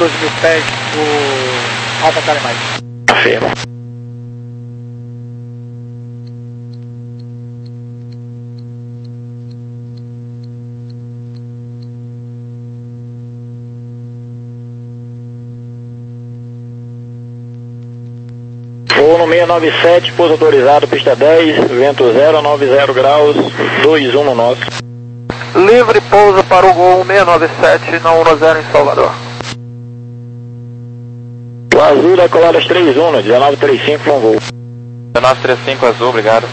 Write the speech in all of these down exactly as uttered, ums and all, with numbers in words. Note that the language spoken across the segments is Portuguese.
doze mil pés, o Alfa Charlie Mike. Afirma. Voo no seiscentos e noventa e sete, pouso autorizado, pista dez, vento zero, noventa graus, dois um no nosso. Livre pouso para o Gol seiscentos e noventa e sete na um zero em Salvador. O azul decolado às três um, dezenove trinta e cinco com voo. dezenove trinta e cinco azul, obrigado.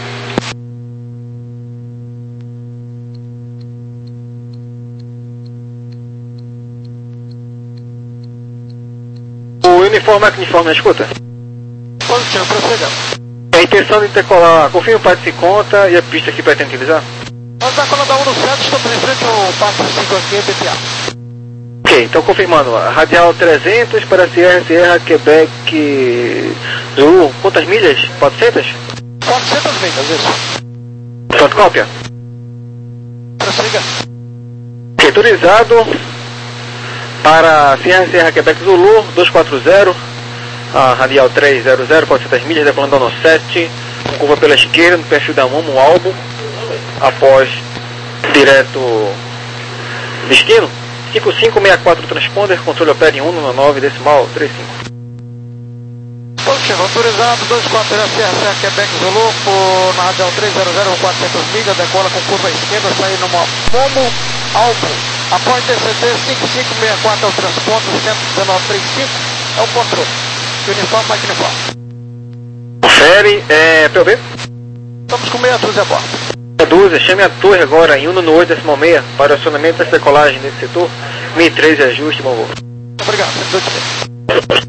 O uniforme é que uniforme, escuta? Positivo, prossiga. A intenção de intercolar, confirma o parte de conta e a pista que pretende utilizar? Nós da coluna um no sete, estamos em frente ao passo cinco aqui, B P A. Ok, então confirmando, a radial trezentos para Sierra, Sierra, Quebec, Zulu, quantas milhas? quatrocentas? quatrocentas milhas, isso. Fotocópia? Prossiga. Ok, autorizado para Sierra, Sierra, Quebec, Zulu, duzentos e quarenta, a radial trezentos, quatrocentas milhas, decolando no sete, com curva pela esquerda, no perfil da Momo, um álbum, após direto destino, cinco cinco seis quatro transponder, controle opera em um no nove decimal trinta e cinco. Positivo, autorizado, dois quatro zero Sierra, Sierra, Quebec, Zulu, por, na radial trezentos, quatrocentas milhas, decola com curva esquerda, saindo numa Momo, álbum, após D C T cinco cinco seis quatro é o transponder, cento e dezenove trinta e cinco é o controle. Uniforme, Mike Uniforme. Confere, é, P O B? Estamos com meia dúzia a bordo. Meia dúzia, chame a torre agora em um no oito decimal seis para o acionamento dessa decolagem nesse setor, mil e três ajuste, bom voo. Obrigado, cento e oito.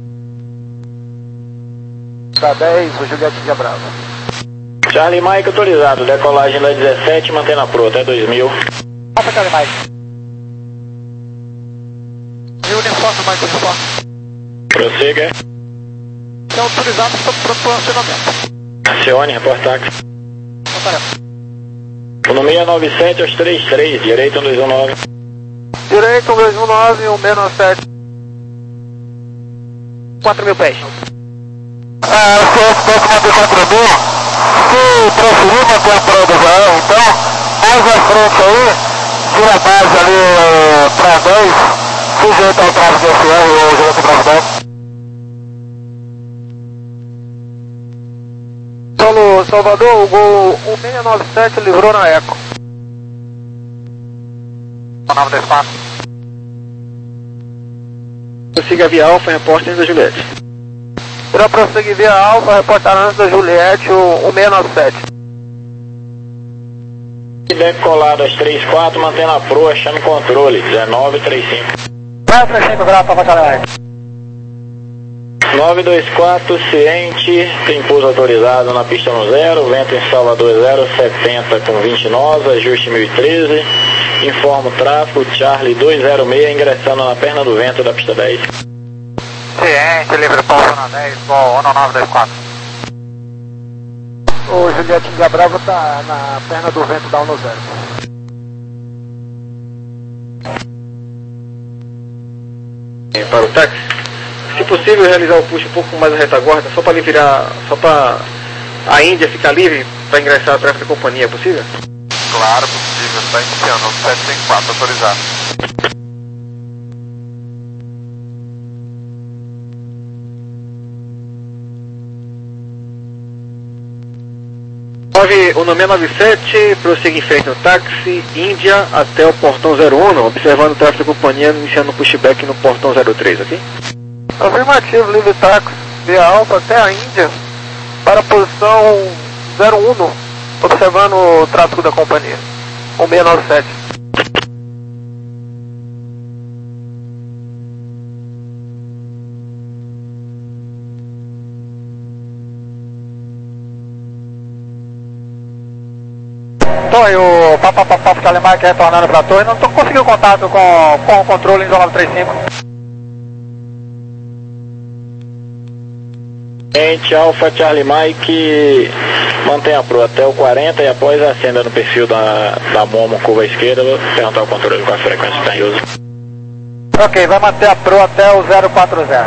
K dez, o Juliette de Brava. Charlie Mike autorizado, decolagem da dezessete, mantendo a pro até dois mil. Alfa Charlie Mike. E o uniforme, Mike Uniforme. Prossiga. É autorizado, estamos pronto para o acionamento. Acione, reportaxe. O no seiscentos e noventa e sete aos trinta e três, direito um dois um nove. Direito um dois um nove, um seiscentos e noventa e sete. quatro mil pés. Ah, o C S pode manter quatro mil. Se preferir manter a prova já, então, mais à frente aí, tira a base ali para dez, sujeito ao tráfego F R ou sujeito ao tráfego dez. Solo Salvador, o Gol seiscentos e noventa e sete livrou na Eco. nove dez quatro. Prossiga via Alfa, repórter da Juliette. Para prosseguir via Alfa, reportar antes da Juliette, o seiscentos e noventa e sete. Decolado às três quatro, mantendo a proa, chame controle, dezenove trinta e cinco. Vai, trinta e cinco graus, para batalhar. nove dois quatro, ciente, tem pouso autorizado na pista no zero, vento em Salvador zero setenta com vinte nós, ajuste mil e treze, informa o tráfego, Charlie duzentos e seis, ingressando na perna do vento da pista dez. Ciente, livre pouso na dez, Gol nove dois quatro. O Juliette de Bravo está na perna do vento da um zero. Para o táxi, se possível realizar o push um pouco mais à retaguarda, só para ele virar, só para a Índia ficar livre para ingressar atrás da companhia, é possível? Claro, possível, está iniciando, sete cinco quatro, autorizado. O nome é nove sete, prossiga em frente no táxi, Índia até o portão zero um, observando o tráfego da companhia, iniciando o pushback no portão zero três, ok? Afirmativo, livre táxi, via Alfa até a Índia, para a posição zero um, observando o tráfego da companhia, um seiscentos e noventa e sete. Então aí, o Papa Papa Charlie Mike retornando para a torre, não estou conseguindo contato com, com o controle em nove três cinco. Gente, Alfa Charlie Mike, mantém a proa até o quarenta e após acenda no perfil da, da Momo, curva esquerda, vou perguntar o controle com a frequência que está em uso. Ok, vai manter a Pro até o zero quatro zero.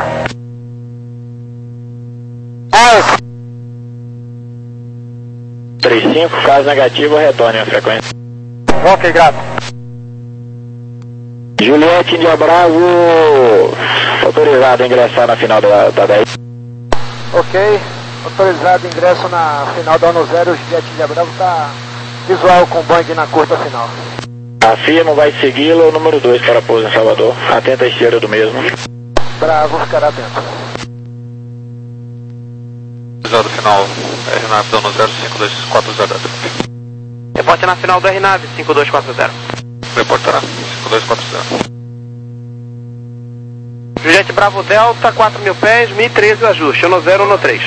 Ah, trinta e cinco, caso negativo, retorne a frequência. ok, grato. Juliette India Bravo, autorizado a ingressar na final da, da dez. Ok, autorizado ingresso na final da ano zero, o Juliette India Bravo está visual com Boeing na curta final. Afirmo, vai segui-lo, número dois para pouso em Salvador. Atenta à esteira do mesmo. Bravo, ficará atento. Autorizado final, R nave da ano zero, cinco dois quatro zero. Reporte na final do R nave, cinco dois quatro zero. Reportará, cinco dois quatro zero. Juliette Bravo Delta, quatro mil pés, mil e treze o ajuste, ano zero, ano três.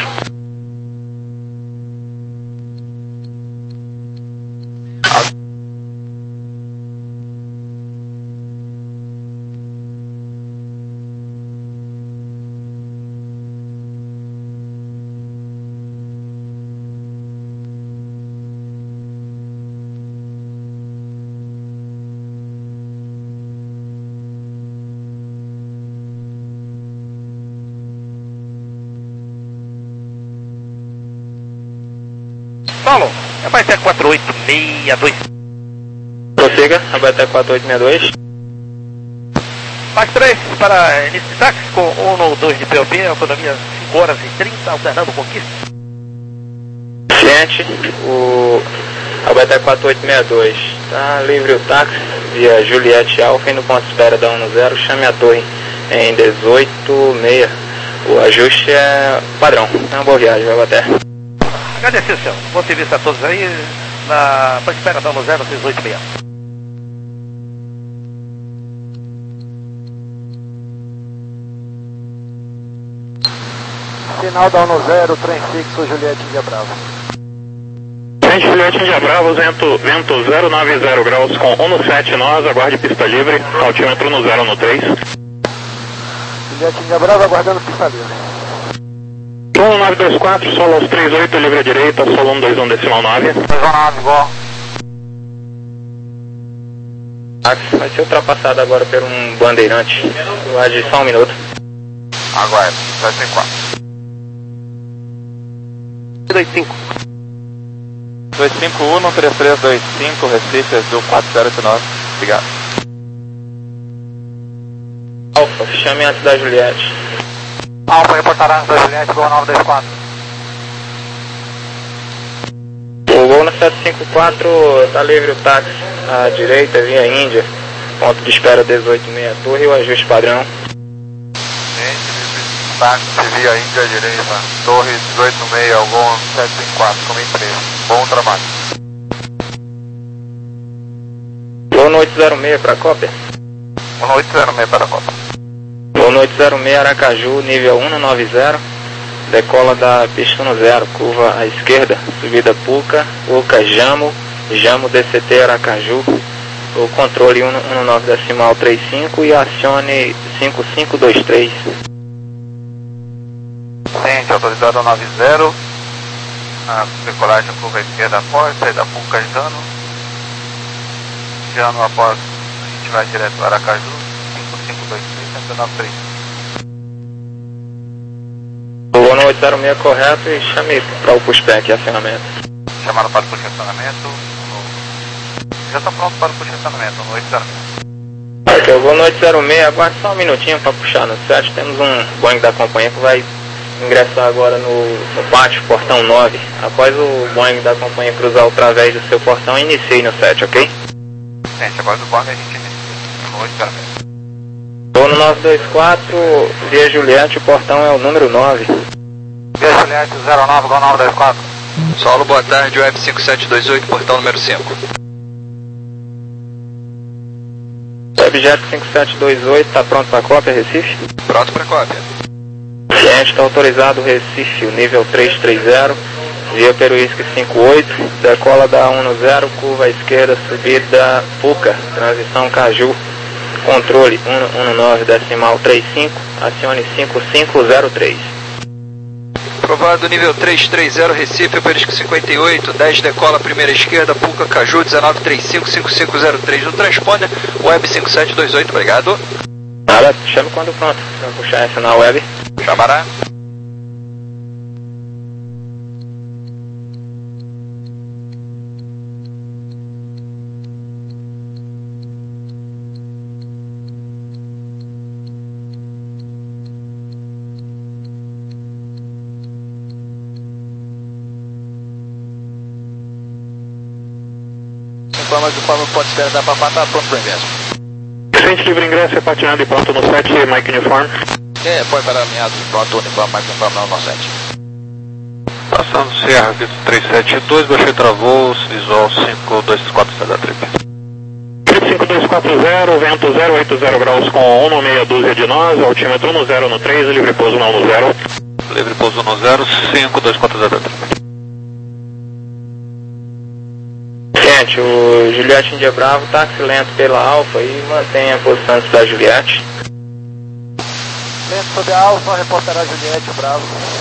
Paulo, Abaeté quatro oito seis dois. Prossiga, Abaeté quatro oito seis dois. Mais três para início de táxi com um ou dois de P O P, autonomia cinco horas e trinta, alternando conquista. Ciente, o Abaeté quatro oito seis dois. Está livre o táxi via Juliette Alfa, no ponto de espera da ano zero, chame a torre em dezoito seis. O ajuste é padrão. É uma boa viagem, Abaeté. Agradecer, senhor. Bom serviço a todos aí na espera da ano zero seis oito seis. Final da ano zero, trem fixo, Juliette India Bravo. Frente Juliette India Bravo, vento, vento zero nove zero graus com um no sete nós, aguarde pista livre, altímetro no zero no três. Juliette India Bravo aguardando pista livre. um nove dois quatro, solo aos três oito, livre à direita, solo um dois um decimal nove. Vai ser ultrapassado agora por um bandeirante. Aguarde só um minuto. Aguarde, dois cinco quatro. dois cinco. dois cinco um, três três dois cinco, Recife, Azul quatro zero oito nove. Obrigado. Alfa, chame antes da Juliette. Alfa, reportará da Juliette, Gol nove dois quatro. O Gol no sete cinco quatro, está livre o táxi à direita, via Índia. Ponto de espera dezoito seis, torre, o ajuste padrão. Táxi via Índia à direita, torre dezoito seis, ao Gol sete cinco quatro, como em três. Bom trabalho. Gol no oito zero seis para a cópia. um oito zero seis para a Copa. Gol no oito zero seis, Aracaju, nível um nove zero. Decola da pista no zero, curva à esquerda, subida Puca, Puca Jamo, Jamo D C T Aracaju, o controle um nove decimal trinta e cinco e acione cinco cinco dois três. Ciente, autorizado nove zero, a decolagem curva à esquerda após, saída Puca Jano, Jano após, a gente vai direto para Aracaju, cinco cinco dois três, sete nove três. Gol no oito zero seis correto e chame para o pushback, acionamento. Chamado para o posicionamento. Já está pronto para o posicionamento, no oito zero seis. Ok, eu vou no oito zero seis, aguarde só um minutinho para puxar no set. Temos um Boeing da companhia que vai ingressar agora no, no pátio, portão nove. Após o Boeing da companhia cruzar o través do seu portão, inicie no set, ok? Gente, agora do Boeing a gente inicia no oito zero seis. Vou no nove dois quatro, via Juliette, o portão é o número nove. Via Juliette zero nove, Gol nove dois quatro. Solo, boa tarde, Web cinco sete dois oito, portão número cinco. Webjet cinco sete dois oito, está pronto para cópia, Recife? Pronto para cópia. Cliente está autorizado, Recife, o nível trezentos e trinta, via Peruísque cinco oito, decola da um zero, curva à esquerda, subida Puca, transição Caju, controle um nove decimal trinta e cinco, acione cinco cinco zero três. Aprovado, nível trezentos e trinta, Recife, Peruísque cinquenta e oito, dez decola, primeira esquerda, Puca, Caju, dezenove trinta e cinco, cinco cinco zero três no transponder, Web cinco sete dois oito, obrigado. Nada, chame quando pronto, pra puxar essa na web. Chamará. Informa que o Palma pode esperar da Papá, tá pronto para o ingresso. Frente livre ingresso, é patinado e pronto no sete, Mike Uniform. É, pode parar alinhado, pronto, uniforme, Mike Uniforme no sete. Passando Sierra Vitor três sete dois, baixei travou, visual cinco dois quatro zero da trip. Trip cinco dois quatro zero, vento zero oito zero graus com um no meia dúzia de nós, altímetro no zero no três, livre pouso não no zero. Livre pouso no zero, cinco dois quatro zero da trip. Gente, o Juliette India Bravo, táxi lento pela Alfa e mantém a posição da Juliette. Lento sobre a Alfa, reportará Juliette Bravo.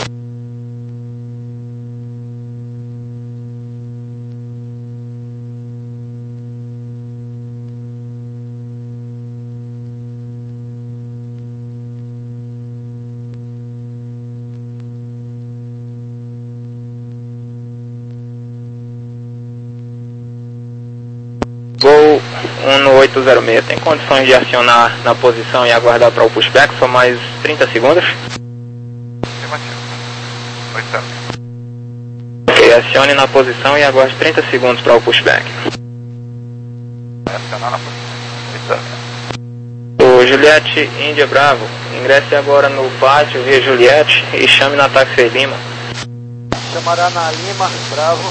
Gol um no oito zero seis, tem condições de acionar na posição e aguardar para o pushback, só mais trinta segundos. Afirmativo. oito zero. Ok, acione na posição e aguarde trinta segundos para o pushback. Vai acionar na posição. oito zero. O Juliette India Bravo, ingresse agora no pátio via Juliette e chame na táxi Lima. Chamará na Lima, Bravo.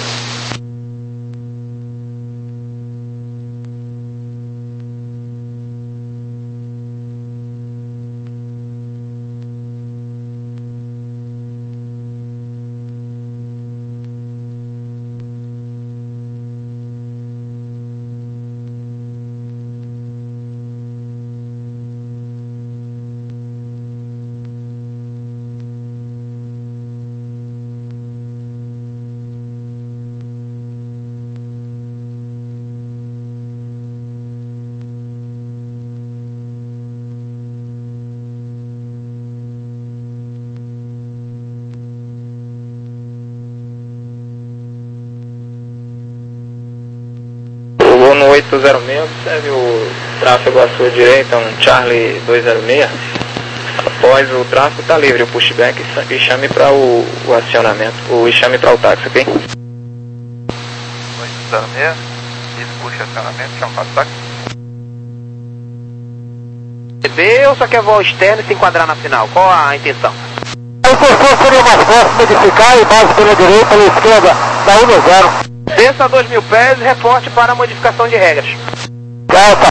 No oito zero seis, observe o tráfego à sua direita, um Charlie dois zero seis. Após o tráfego está livre, o pushback e chame para o, o acionamento, o, e chame para o táxi, ok? oito zero seis, ele puxa acionamento, chama para o táxi. Vê ou só quer voar externo e se enquadrar na final? Qual a intenção? A intenção seria mais fácil modificar e base pela direita, pela esquerda, da um no zero. Desça a dois mil pés e reporte para a modificação de regras. Delta.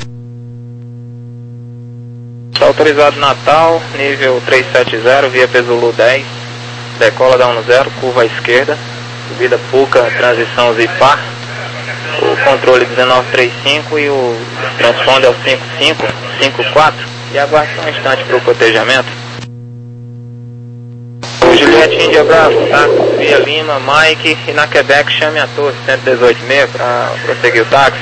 Está autorizado Natal, nível trezentos e setenta, via Pesulu dez, decola da um no zero, curva à esquerda, subida Puca, transição Zipar, o controle dezenove trinta e cinco e o transponder é o cinco cinco, cinco quatro, e aguarde só um instante para o cotejamento. O Juliette India Bravo, táxi via Lima, Mike, e na Quebec chame a torre cento e dezoito seis para prosseguir o táxi.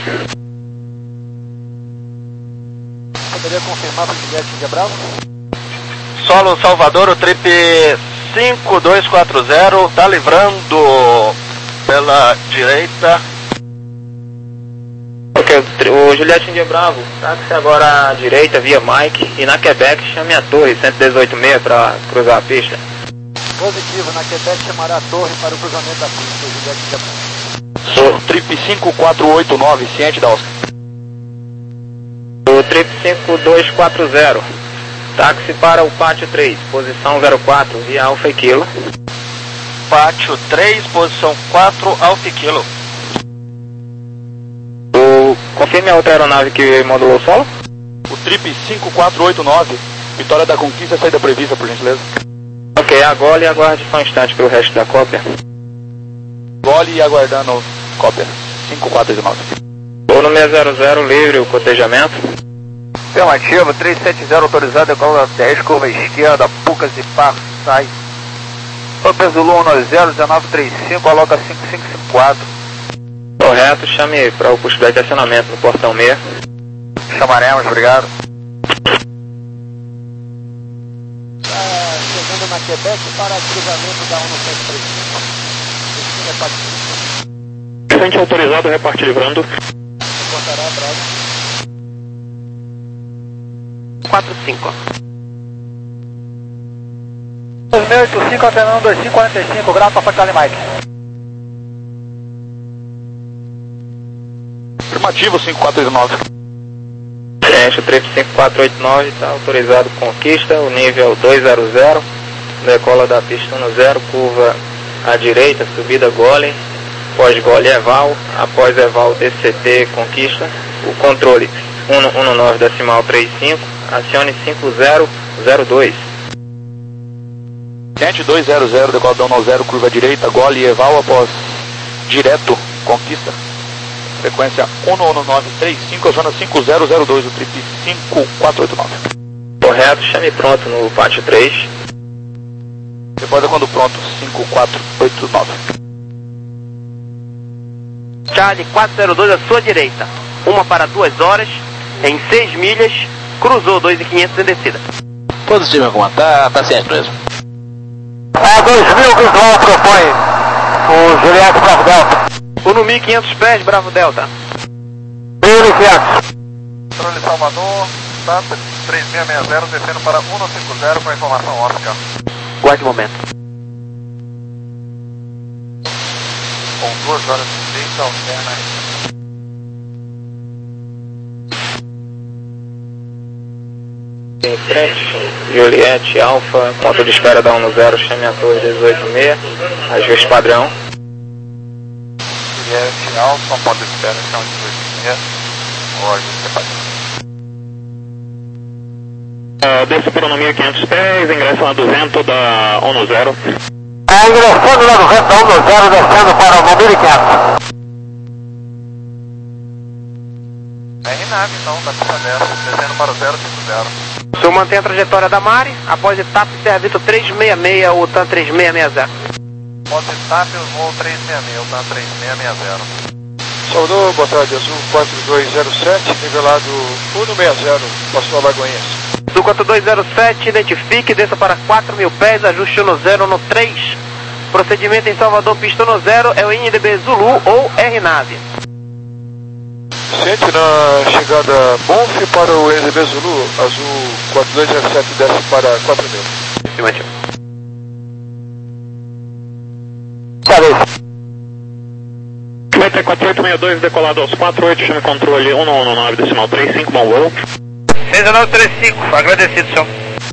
Poderia confirmar para o Juliette India Bravo? Solo Salvador, o trip cinco dois quatro zero, está livrando pela direita. Ok, o Juliette India Bravo, táxi agora à direita via Mike, e na Quebec chame a torre cento e dezoito seis para cruzar a pista. Positivo, na Quebec chamará a torre para o cruzamento da pista, Juliette India Bravo. Sou trip cinco quatro oito nove, ciente da Oscar. O trip cinco dois quatro zero, táxi para o pátio três, posição zero quatro, via Alfa e Kilo. Pátio três, posição quatro, Alfa e Kilo. O, confirme a outra aeronave que modulou o solo. O trip cinco quatro oito nove, Vitória da Conquista, saída prevista, por gentileza. Ok, agora e aguarde só um instante para o resto da cópia. Gole e aguardando cópia. cinco quatro oito nove. Voo no seis zero zero, livre o cotejamento. Afirmativo, trezentos e setenta autorizado, decola dez, curva esquerda, Pucas e Par, sai. Opel Zulu um nove zero, dezenove trinta e cinco, coloca cinco cinco cinco quatro. Correto, chame para o pushback de acionamento no portão seis. Chamaremos, obrigado. na Quebec para cruzamento da um no sete três cinco. Destino é Pacífico. Frente autorizado, reparte livrando. Encontrará Bravo. quatro cinco. dois seis oito cinco, alternando dois cinco quatro cinco, grau para Charlie Mike. Afirmativo, cinco quatro oito nove. Frente três cinco quatro oito nove, está autorizado conquista, o nível dois zero zero, decola da pista um zero, curva à direita, subida gole, pós-gole eval, após eval D C T conquista, o controle um um nove decimal trinta e cinco, acione cinco zero zero dois. Gente, dois zero zero, decola da um zero, curva à direita, gole eval, após direto, conquista. Frequência um um nove três cinco, zona cinco zero zero dois, o trip cinco quatro oito nove. Correto, chame pronto no pátio três. Depois é quando pronto, cinco quatro oito nove. Charlie quatro zero dois à sua direita. Uma para duas horas, em seis milhas, cruzou dois mil e quinhentos em descida. Positivo, meu comando, tá, tá certo mesmo. A dois mil visual propõe o Juliette Bravo Delta. Uno mil e quinhentos pés, Bravo Delta. mil e quinhentos. Controle Salvador, tá três seis seis zero, descendo para um cinco zero com informação óptica. Guarde o momento. Com duas horas de direita, alterna aí. Em frente, Juliette Alfa, ponto de espera da um zero, chame a torre dezoito seis, ajuste padrão. Juliette Alfa, ponto de espera, chão de dois seis, o ajuste padrão. Uh, desce para o mil e quinhentos pés, ingressa na duzentos da um zero. É, ingressando na duzentos da um zero, descendo para o mil e quinhentos. R nave então, da pista dessa, descendo para o zero cinco zero. O senhor mantém a trajetória da Mari, após etapa Servito trezentos e sessenta e seis, ou TAM três seis seis zero. Após etapa, eu vou três seis seis, o TAM três seis seis zero. Salvador, boa tarde, Azul quatro dois zero sete, nivelado um seis zero, passou a Lagoinhas. Azul quatro dois zero sete, identifique, desça para quatro mil pés, ajuste no zero no três. Procedimento em Salvador, pista no zero, é o N D B Zulu ou R nave. Sente na chegada Bonf para o N D B Zulu, Azul quatro dois zero sete, desce para quatro mil. Afirmativo. Vai ter quatro oito seis dois, decolado aos quatro oito, chame controle um um nove decimal trinta e cinco, bom voo. seis nove três cinco, agradecido, senhor.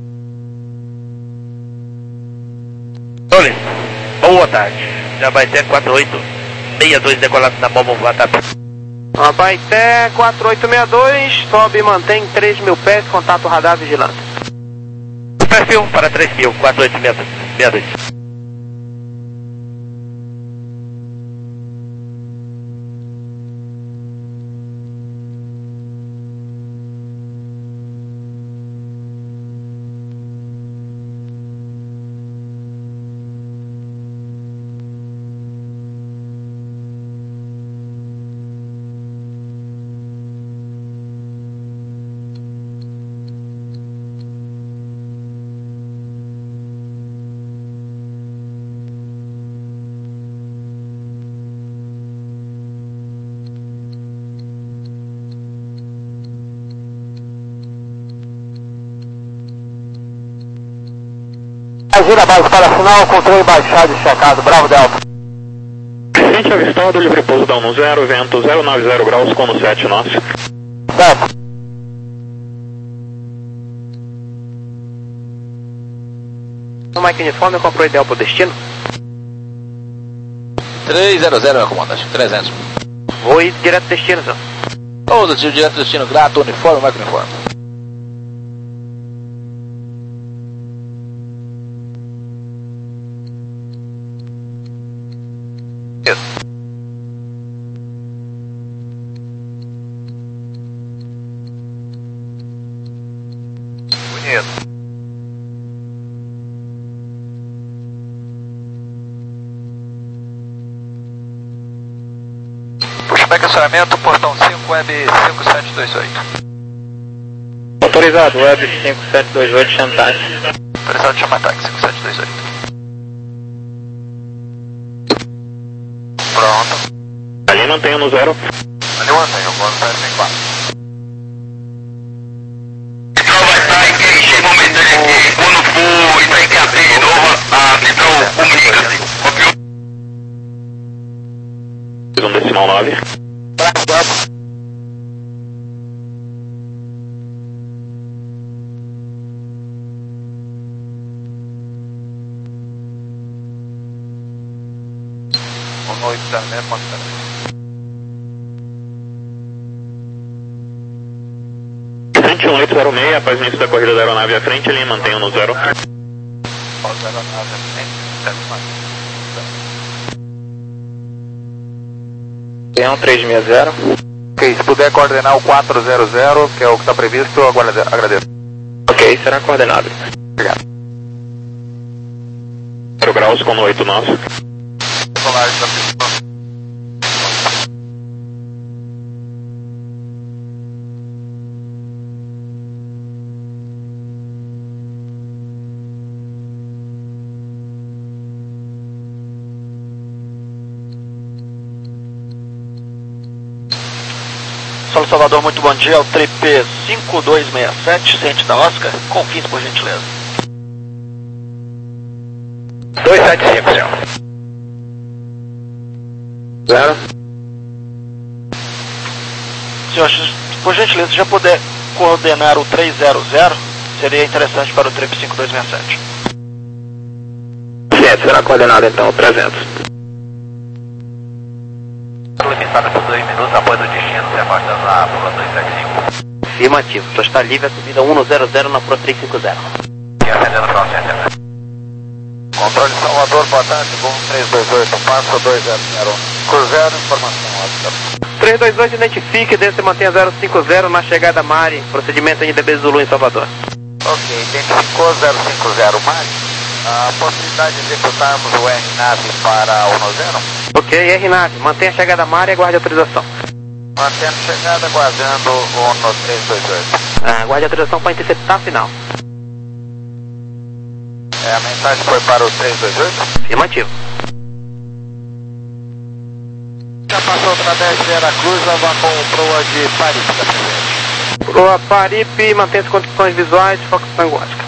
Tony, boa tarde. Já vai ter quatro oito seis dois, decolado na bomba Vatap. Abaité quatro oito seis dois, sobe e mantém três mil pés, contato radar vigilante. Perfil para três mil, quatro oito seis dois. Gira base para sinal, controle baixado e checado, Bravo Delta. Frente avistado, livre pouso da um zero, vento zero nove zero graus, com no sete nosso. Certo. No Mike Uniforme, comprou ideal para o destino? três zero zero, meu comandante, trezentos. Vou ir direto ao destino, senhor. Todo tiro direto do destino, grato, uniforme, Mike Uniforme. Bonito. Pushback acionamento, portão cinco, web cinco sete dois oito. Autorizado, web cinco sete dois oito, chantagem. Autorizado, chama ataque, cinco sete dois oito. Pronto. Ali mantenha no zero. Ali mantenha, o Gol zero tem quatro. Então vai estar em que chega momentâneo aqui, quando for entrar em cadeia de novo, a então comunica-se. Um decimal nove. Um oito zero seis, quanto zero? cento e um oito zero seis, após o início da corrida da aeronave à frente, ele mantenha no zero. Após a aeronave à frente, zero quatro. um três seis zero. Ok, se puder coordenar o quatro zero zero, que é o que está previsto, eu agradeço. Ok, será coordenado. Obrigado. zero graus com oito nove. Decolagem da pista. Solo Salvador, muito bom dia. O trip cinco dois seis sete, ciente da Oscar. Confins, por gentileza. dois sete cinco, senhor. Zero. Senhor, por gentileza, se já puder coordenar o três zero zero, seria interessante para o trip cinco dois seis sete. Certo, será coordenado então, trezentos. Limitada por dois minutos após o destino, se afastando na Apula dois sete cinco. Afirmativo, só está livre a subida um zero zero na Pro trezentos e cinquenta. E atendendo para o centro. Controle Salvador, boa tarde, Gol três dois oito, passa dois zero zero. Cruzeiro, informação óbvia. três dois dois, identifique, desce e mantenha zero cinco zero na chegada Mari, procedimento N D B Zulu em Salvador. Ok, identificou zero cinco zero, Mari. A possibilidade de executarmos o R nave para o um zero? Ok, R nave, mantenha a chegada Mari e aguarde a autorização. Mantendo chegada, aguardando o no três dois oito. Ah, aguarde a autorização para interceptar a final. É, a mensagem foi para o três dois oito? Afirmativo. Já passou para dez Veracruz, leva com proa de Paripe, tá presente. Proa Paripe, mantenha-se condições visuais, foco sanguótica.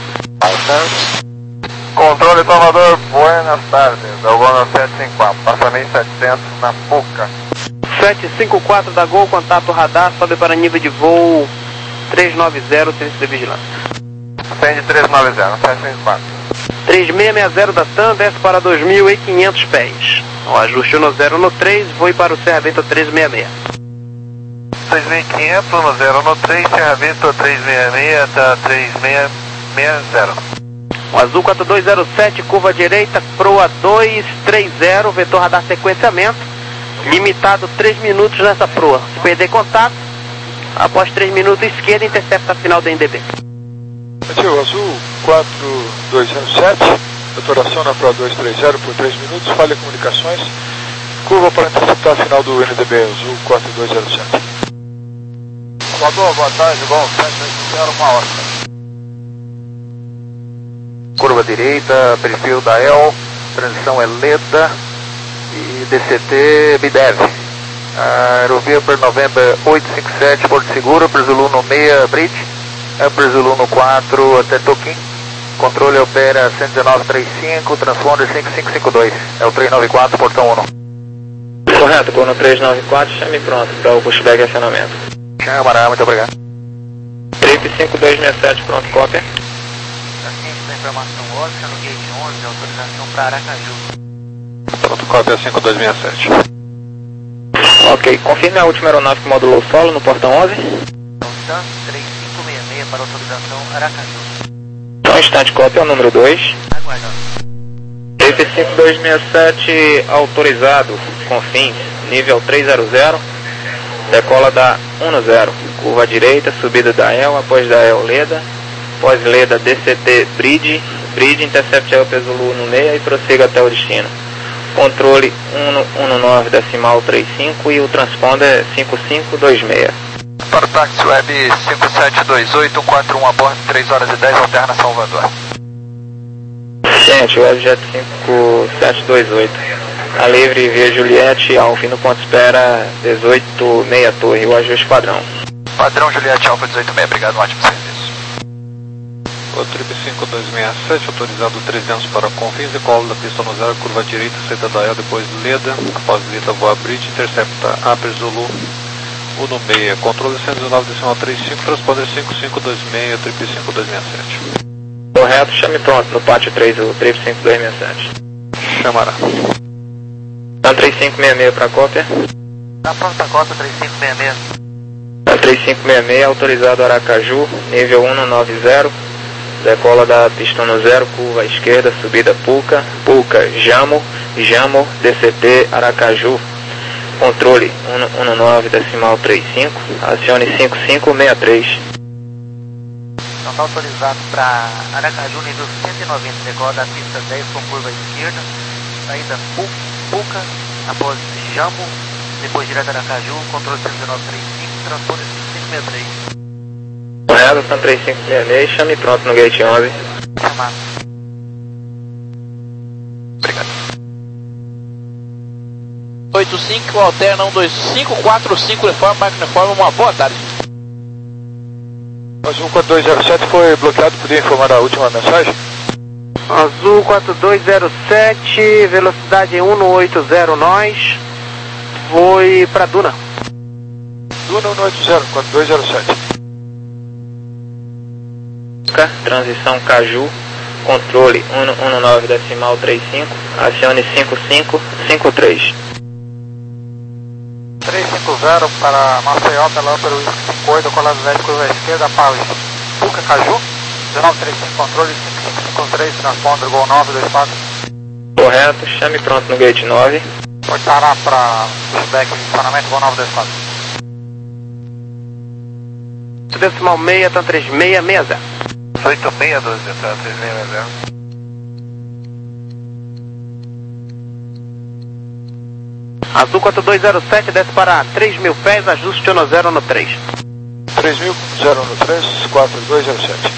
Controle Salvador, buenas tardes, da Gol sete cinco quatro, passamento setecentos na Puca. sete cinco quatro da Gol, contato radar, sobe para nível de voo trezentos e noventa, serviço de vigilância. Acende trezentos e noventa, sete cinco quatro. três seis seis zero da TAM, desce para dois mil e quinhentos pés. O ajuste no zero no três, voe para o Serra Vento trezentos e sessenta e seis. três mil e quinhentos no zero no três, Serra Vento trezentos e sessenta e seis, tá três seis seis zero. O Azul quatro dois zero sete, curva direita, proa dois três zero, vetor radar sequenciamento. Limitado três minutos nessa proa. Se perder contato, após três minutos, esquerda, intercepta a final da N D B. Ativo Azul quatro dois zero sete, detonação na Pro dois três zero por três minutos, falha comunicações, curva para interceptar a final do N D B Azul quatro dois zero sete. Salvador, boa tarde, Gol sete oito zero, uma hora. Curva direita, perfil da E L, transição é Leda e D C T Bidev. Aerovia per November oitocentos e cinquenta e sete, Porto Seguro, per Zulu no seis Bridge, per Zulu no quatro até Toquim. Controle opera cento e dezenove trinta e cinco, transponder cinco cinco cinco dois, é o trezentos e noventa e quatro, portão um. Correto, vou no trezentos e noventa e quatro, chame pronto para o pushback e acionamento. Câmara, muito obrigado. Trip cinco dois seis sete, pronto, cópia. Ciente da informação ótica no gate onze, autorização para Aracaju. Pronto, cópia cinco dois seis sete. Ok, confirme a última aeronave que modulou solo no portão onze. Então, três cinco seis seis para autorização Aracaju. Só um instante, cópia, é o número dois. Aguardando. Trip cinco dois seis sete, autorizado, confins, nível três zero zero. Decola da um zero, curva direita, subida da E L, após da E L Leda, após Leda D C T Bridge, Bridge, intercept L P Zulu no meio e prossiga até o destino. Controle um um nove decimal trinta e cinco e o transponder é cinco cinco dois seis. Para o táxi web cinco sete dois oito, quatro um a bordo, três horas e dez, alterna Salvador. Tenente, Web Jet cinco sete dois oito. A livre via Juliette, Alfa no ponto espera dezoito meia torre, o ajuste padrão. Padrão Juliette Alfa dezoito meia, obrigado, um ótimo serviço. O Trip cinco dois seis sete, autorizado trezentos para Confins, decola da pista no zero, curva direita, saída da E L, depois Leda, após visita voa bridge, intercepta Upper Zulu, um no meio, controle cento e dezenove decimal trinta e cinco, transponder cinco cinco dois seis, Trip cinco dois seis sete. Correto, chame pronto no pátio três, o Trip cinco dois seis sete. Chamará. Então três cinco seis seis para cópia. Tá pronta a cópia, três cinco seis seis. Então três cinco seis seis, autorizado Aracaju, nível cento e noventa. Decola da pista no zero, curva à esquerda, subida Puca, Puca, Jamo, Jamo, D C T, Aracaju. Controle cento e nove decimal trinta e cinco, acione cinco cinco seis três. Então está autorizado para Aracaju, nível cento e noventa, decola da pista dez com curva à esquerda, saída Puca, após Jamo, depois direto Aracaju, controle cento e dezenove trinta e cinco, transponder cinco cinco seis três. Correto, são três cinco seis seis, chame pronto no gate onze. Chamado. Obrigado. oito cinco, alterna um dois cinco quatro cinco, uniforme, marca uniforme, uma boa tarde. Azul quatro dois zero sete foi bloqueado, podia informar a última mensagem? Azul quatro dois zero sete, velocidade cento e oitenta, nós, foi para Duna. Duna cento e oitenta, quatro dois zero sete. Transição Caju, controle cento e nove decimal trinta e cinco, acione cinco cinco cinco três. três cinco zero para Maceió, pela Upper cinco oito, colado dez, curva à esquerda, Pau, Puca, Caju, dezenove trinta e cinco, controle cinco cinco cinco três, transponder, Gol nove dois quatro. Correto, chame pronto no gate nove. Portará para pushback, funcionamento, Gol nove dois quatro. Decimal seis, tá três seis seis zero. oito seis doze, tá três seis seis zero. Azul quatro dois zero sete, desce para três mil pés, ajuste no zero no três. três mil, zero no três, quatro dois zero sete.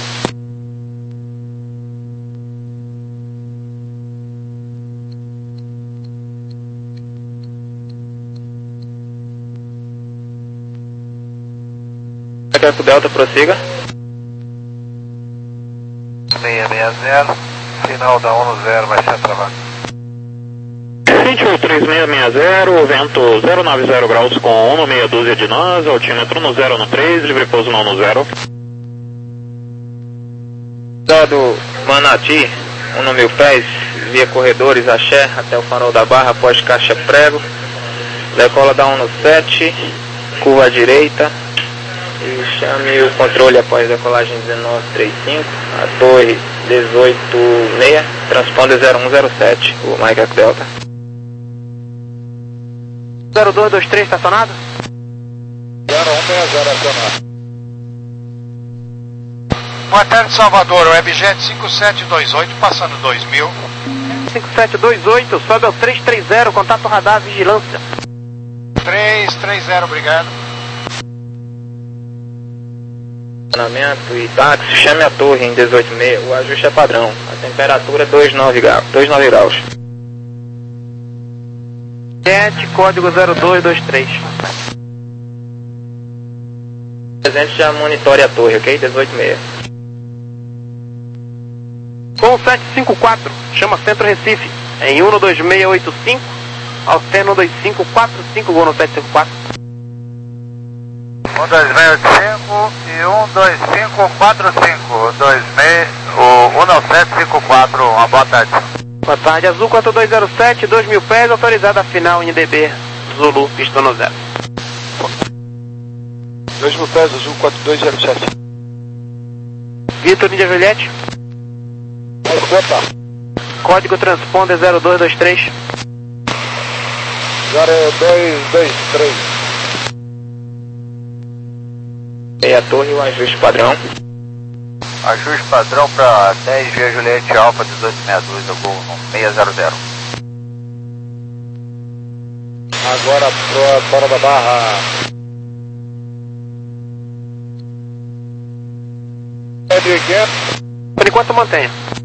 Macaco Delta, prossiga. seis seis zero, final da um no zero, vai ser travado. Sentiu três seis seis zero, vento zero nove zero graus com um meia dúzia de nós, altímetro no zero no três, livre pouso não no zero. Dado Manati, um mil pés, via corredores Axé até o farol da Barra, após caixa prego. Decola da um no sete, curva à direita. E chame o controle após decolagem dezenove trinta e cinco, a torre dezoito seis, transponder zero um zero sete, o Macaco Delta. zero dois dois três, estacionado? zero um seis zero, acionado. Boa tarde, Salvador, Webjet cinco sete dois oito, passando dois mil. cinco sete dois oito, sobe ao três três zero, contato radar, vigilância. três três zero, obrigado. Estacionamento e táxi, chame a torre em dezoito seis, o ajuste é padrão, a temperatura é vinte e nove graus. Jet, código zero dois dois três. Presente já monitore a torre, ok? dezoito seis. Com sete cinco quatro, chama Centro Recife, em um dois seis oito cinco, alterno um dois cinco quatro cinco, gol no sete cinco quatro. um dois seis oito cinco e um dois cinco quatro cinco, dois seis, o um não sete cinco quatro, uma boa tarde. Boa tarde, Azul quatro dois zero sete, dois mil pés, autorizada a final N D B, Zulu, pista no zero. dois mil pés, Azul quatro dois zero sete. Vitor, Índia Juliette. Código transponder zero dois dois três. zero dois dois três. E a torre, o ajuste padrão. Ajuste padrão para dez Via Juliette Alfa dezoito sessenta e dois, eu vou seis zero zero. Agora pro, fora da barra. Por enquanto mantenha.